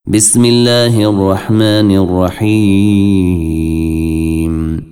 بسم الله الرحمن الرحيم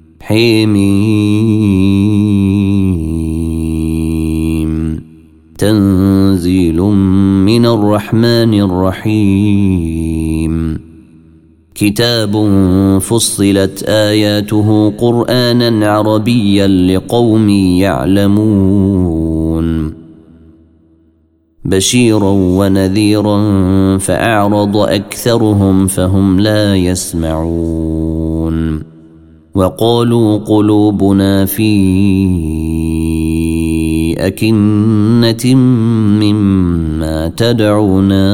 حميم تنزيل من الرحمن الرحيم كتاب فصلت آياته قرآنا عربيا لقوم يعلمون بشيرا ونذيرا فأعرض أكثرهم فهم لا يسمعون وقالوا قلوبنا في أكنة مما تدعونا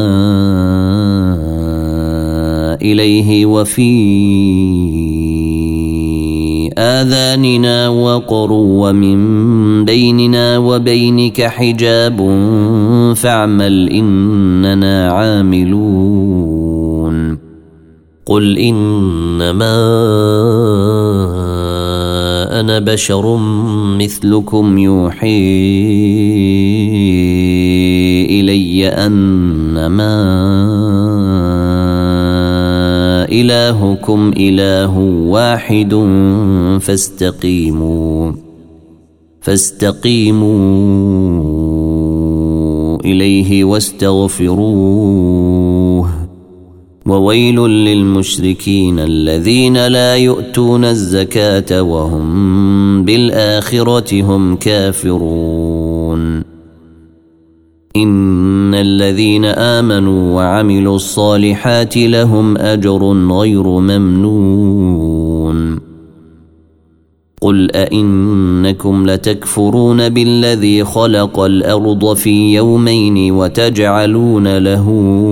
إليه وفي آذاننا وقر ومن بيننا وبينك حجاب فاعمل إننا عاملون قل إنما أنا بشر مثلكم يوحي إلي أنما إلهكم إله واحد فاستقيموا إليه واستغفروه وويل للمشركين الذين لا يؤتون الزكاة وهم بالآخرة هم كافرون إن الذين آمنوا وعملوا الصالحات لهم أجر غير ممنون قل أئنكم لتكفرون بالذي خلق الأرض في يومين وتجعلون له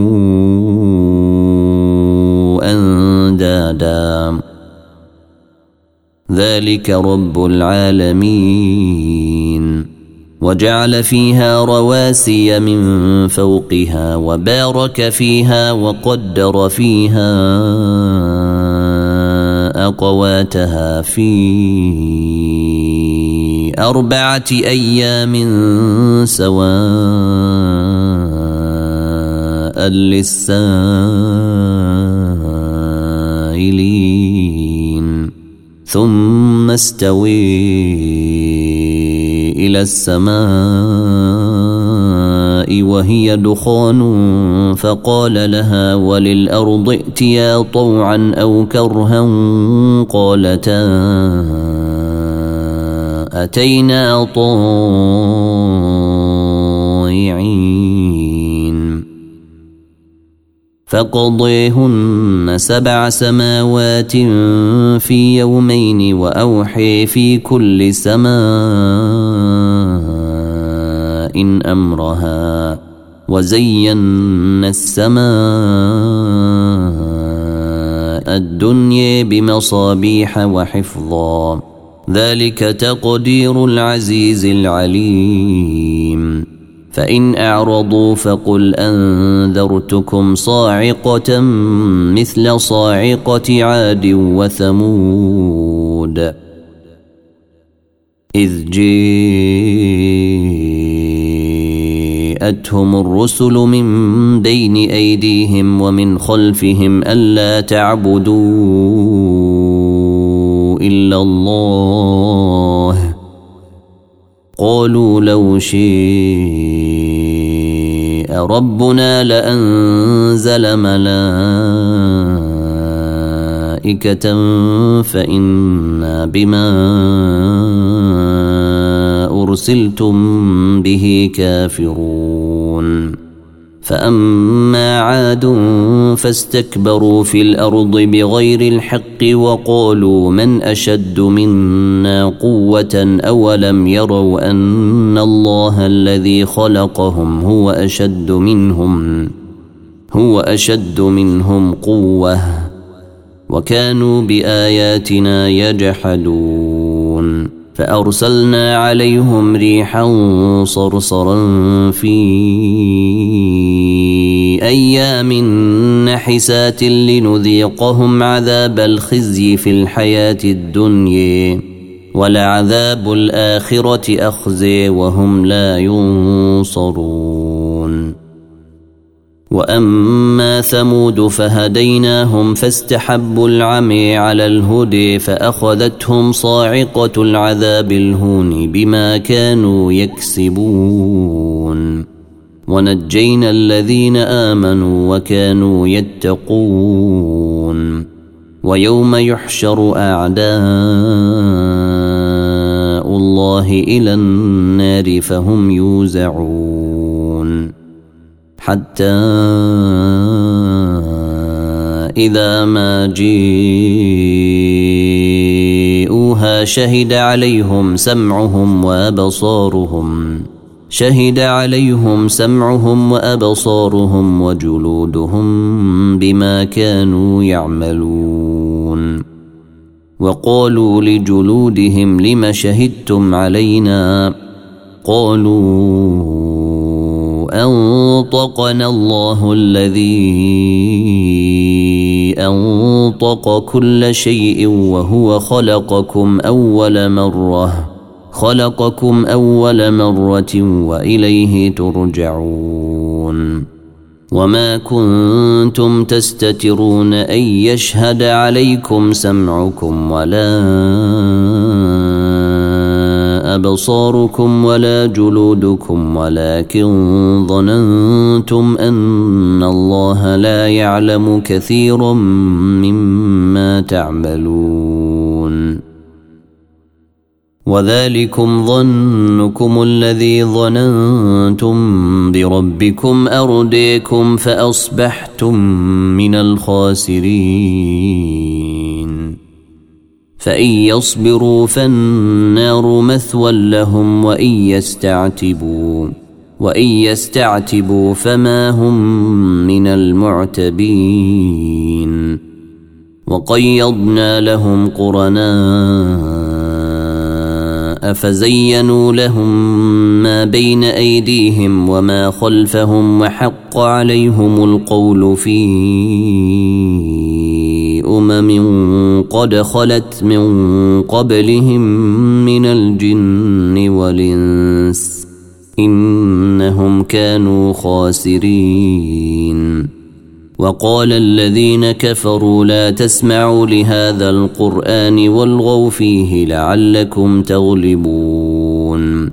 أندادا ذلك رب العالمين وجعل فيها رواسي من فوقها وبارك فيها وقدر فيها أقواتها في 4 أيام سواء للسائلين ثم استوي إلى السماء وهي دخان فقال لها وللأرض ائتيا طوعا أو كرها قالتا أتينا طائعين فقضيهن 7 سماوات في يومين وأوحي في كل سماء أمرها وزينا السماء الدنيا بمصابيح وحفظا ذلك تقدير العزيز العليم فإن أعرضوا فقل أنذرتكم صاعقة مثل صاعقة عاد وثمود إذ جاءتهم الرسل من بين أيديهم ومن خلفهم ألا تعبدوا إلا الله قالوا لو شاء ربنا لأنزل ملائكة فإنا بما أرسلتم به كافرون فأما عاد فاستكبروا في الأرض بغير الحق وقالوا من أشد منا قوة أولم يروا أن الله الذي خلقهم هو أشد منهم قوة وكانوا بآياتنا يجحدون فأرسلنا عليهم ريحا صرصرا في أيام نحسات لنذيقهم عذاب الخزي في الحياة الدنيا ولعذاب الآخرة أخزي وهم لا ينصرون وأما ثمود فهديناهم فاستحبوا العمي على الهدي فأخذتهم صاعقة العذاب الهون بما كانوا يكسبون ونجينا الذين آمنوا وكانوا يتقون ويوم يحشر أعداء الله إلى النار فهم يوزعون حتى إذا ما جيءوها شهد عليهم سمعهم وأبصارهم وجلودهم بما كانوا يعملون وقالوا لجلودهم لم شهدتم علينا قالوا أنطقنا الله الذي أنطق كل شيء وهو خلقكم أول مرة وإليه ترجعون وما كنتم تستترون أن يشهد عليكم سمعكم ولا أبصاركم ولا جلودكم ولكن ظننتم أن الله لا يعلم كثيرا مما تعملون وذلكم ظنكم الذي ظننتم بربكم أرديكم فأصبحتم من الخاسرين فإن يصبروا فالنار مثوى لهم وإن يستعتبوا فما هم من المعتبين وقيضنا لهم قرناء فزينوا لهم ما بين أيديهم وما خلفهم وحق عليهم القول في قد خلت من قبلهم من الجن والإنس إنهم كانوا خاسرين وقال الذين كفروا لا تسمعوا لهذا القرآن والغوا فيه لعلكم تغلبون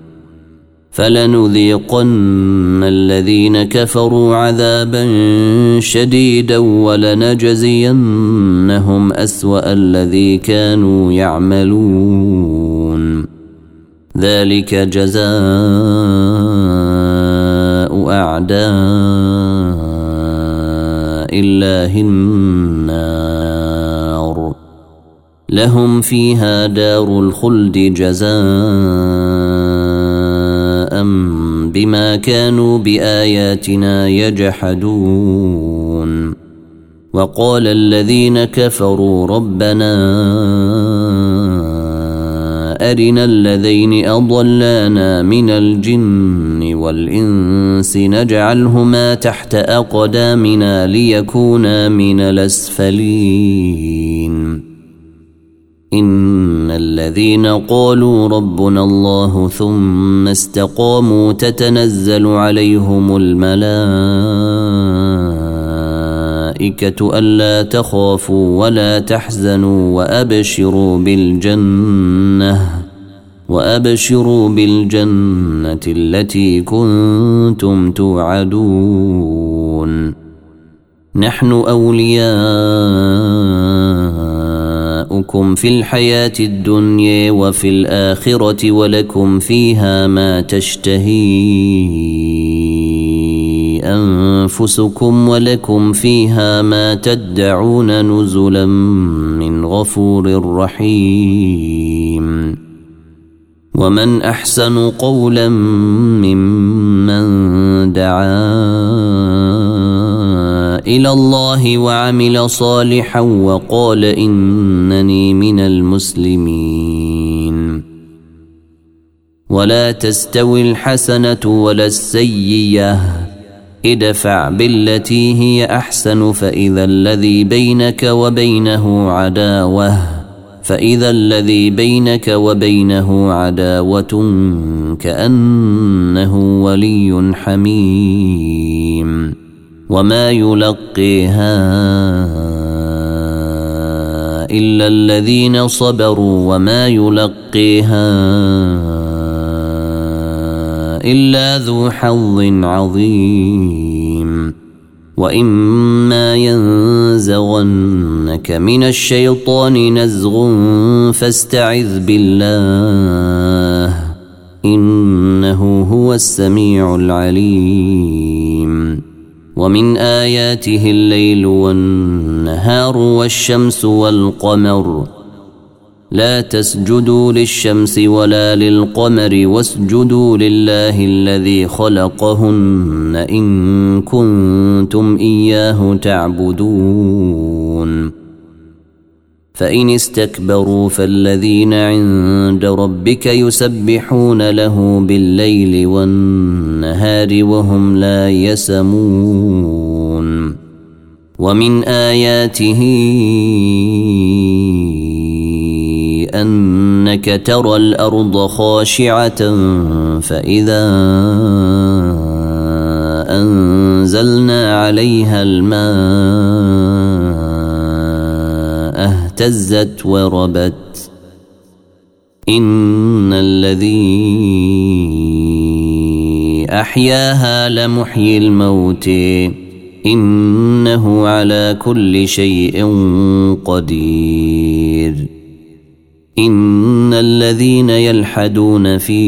فلنذيقن الذين كفروا عذابا شديدا ولنجزينهم أسوأ الذي كانوا يعملون ذلك جزاء أعداء الله النار لهم فيها دار الخلد جزاء بما كانوا بآياتنا يجحدون وقال الذين كفروا ربنا أرنا الذين أضلانا من الجن والإنس نجعلهما تحت أقدامنا ليكونا من الأسفلين إن الذين قالوا ربنا الله ثم استقاموا تتنزل عليهم الملائكة ألا تخافوا ولا تحزنوا وأبشروا بالجنة التي كنتم توعدون نحن أولياؤكم في الحياة الدنيا وفي الآخرة ولكم فيها ما تشتهي أنفسكم ولكم فيها ما تدعون نزلا من غفور رحيم ومن أحسن قولا ممن دعا إلى الله وعمل صالحا وقال إنني من المسلمين ولا تستوي الحسنة ولا السيئة ادفع بالتي هي أحسن فإذا الذي بينك وبينه عداوة كأنه ولي حميم وما يلقيها إلا الذين صبروا وما يلقيها إلا ذو حظ عظيم وإما ينزغنك من الشيطان نزغ فاستعذ بالله إنه هو السميع العليم ومن آياته الليل والنهار والشمس والقمر لا تسجدوا للشمس ولا للقمر واسجدوا لله الذي خلقهن إن كنتم إياه تعبدون فإن استكبروا فالذين عند ربك يسبحون له بالليل والنهار وهم لا يسمون ومن آياته أنك ترى الأرض خاشعة فإذا أنزلنا عليها الماء اهتزت وربت إن الذي أحياها لمحيي الموت إنه على كل شيء قدير إن الذين يلحدون في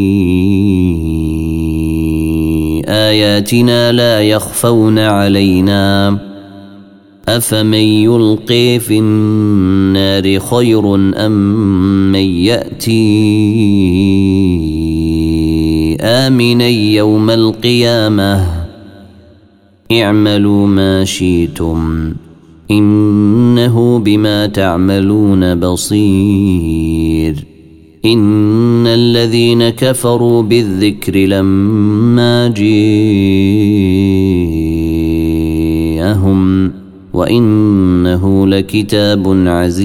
آياتنا لا يخفون علينا أفمن يلقي في النار خير أم من يأتي آمنا يوم القيامة اعملوا ما شئتم إنه بما تعملون بصير إن الذين كفروا بالذكر لما جاءهم وإنه لكتاب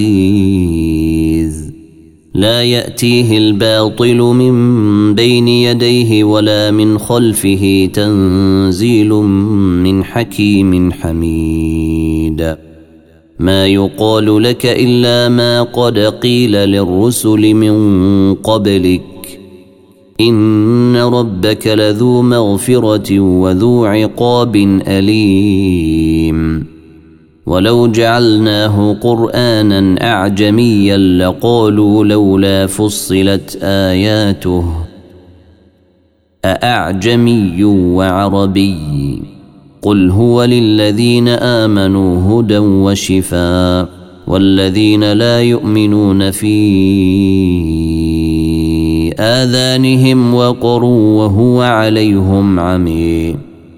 عزيز لا يأتيه الباطل من بين يديه ولا من خلفه تنزيل من حكيم حميد ما يقال لك إلا ما قد قيل للرسل من قبلك إن ربك لذو مغفرة وذو عقاب أليم ولو جعلناه قرآنا أعجميا لقالوا لولا فصلت آياته أأعجمي وعربي قل هو للذين آمنوا هدى وشفاء والذين لا يؤمنون في آذانهم وقر وهو عليهم عمي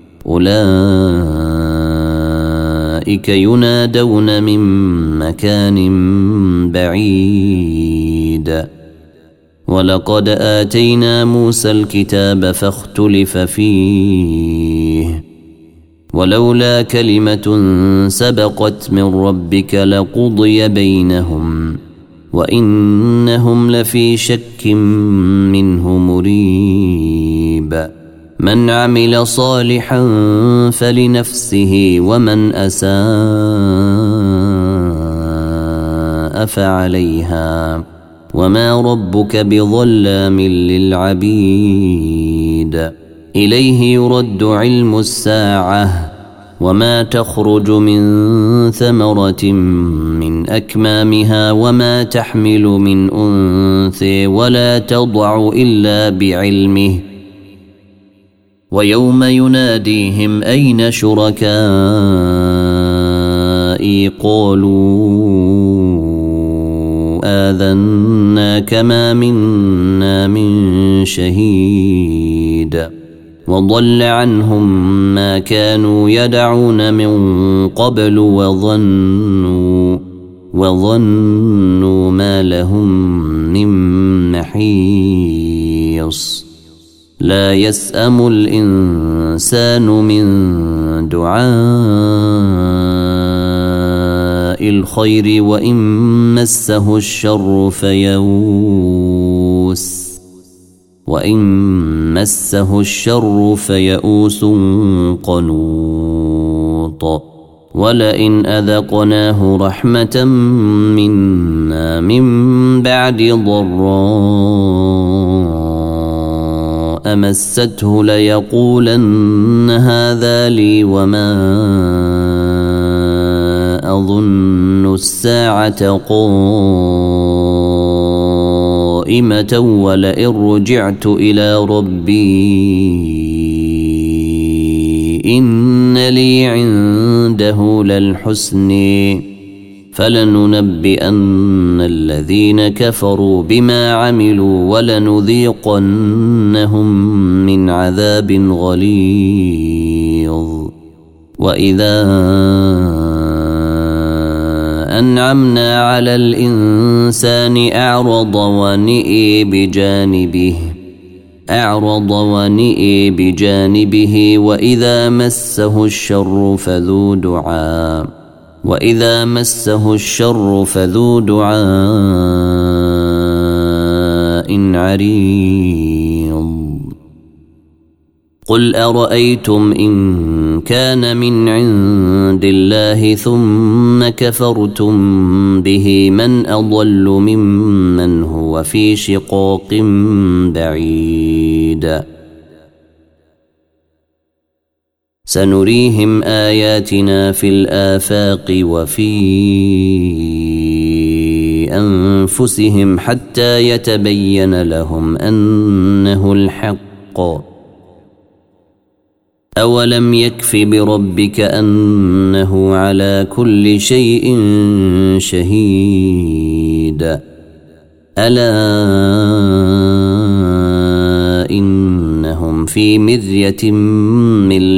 أولئك ينادون من مكان بعيد ولقد آتينا موسى الكتاب فاختلف فيه ولولا كلمة سبقت من ربك لقضي بينهم وإنهم لفي شك منه مريب من عمل صالحا فلنفسه ومن أساء فعليها وما ربك بظلام للعبيد إليه يرد علم الساعة وما تخرج من ثمرة من أكمامها وما تحمل من أنثى ولا تضع إلا بعلمه ويوم يناديهم أين شركائي قالوا آذناك ما منا من شهيد وضل عنهم ما كانوا يدعون من قبل وظنوا ما لهم من محيص لا يسأم الإنسان من دعاء الخير وإن مسه الشر فيئوس قنوط ولئن أذقناه رحمة منا من بعد ضراء مسته ليقولن هذا لي وما أظن الساعة قائمة ولئن رجعت إلى ربي إن لي عنده للحسن فلننبئن الذين كفروا بما عملوا ولنذيقنهم من عذاب غليظ وإذا أنعمنا على الإنسان أعرض ونئي بجانبه وإذا مسه الشر فذو دعاء عريض قل أرأيتم إن كان من عند الله ثم كفرتم به من أضل ممن هو في شقاق بعيد سنريهم آياتنا في الآفاق وفي أنفسهم حتى يتبين لهم أنه الحق أولم يكف بربك أنه على كل شيء شهيد ألا إنهم في مرية من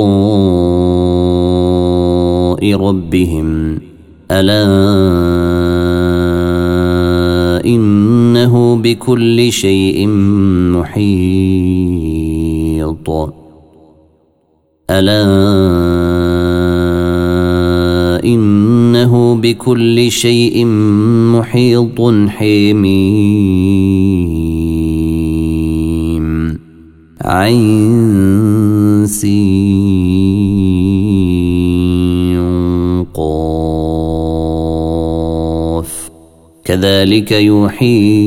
لقاء ربهم ألا إنه بكل شيء محيط ألا إنه بكل شيء محيط حميم عين سين قاف كذلك يوحي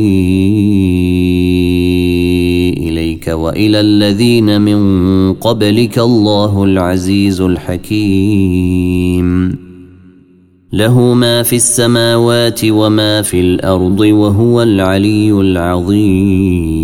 إليك وإلى الذين من قبلك الله العزيز الحكيم له ما في السماوات وما في الأرض وهو العلي العظيم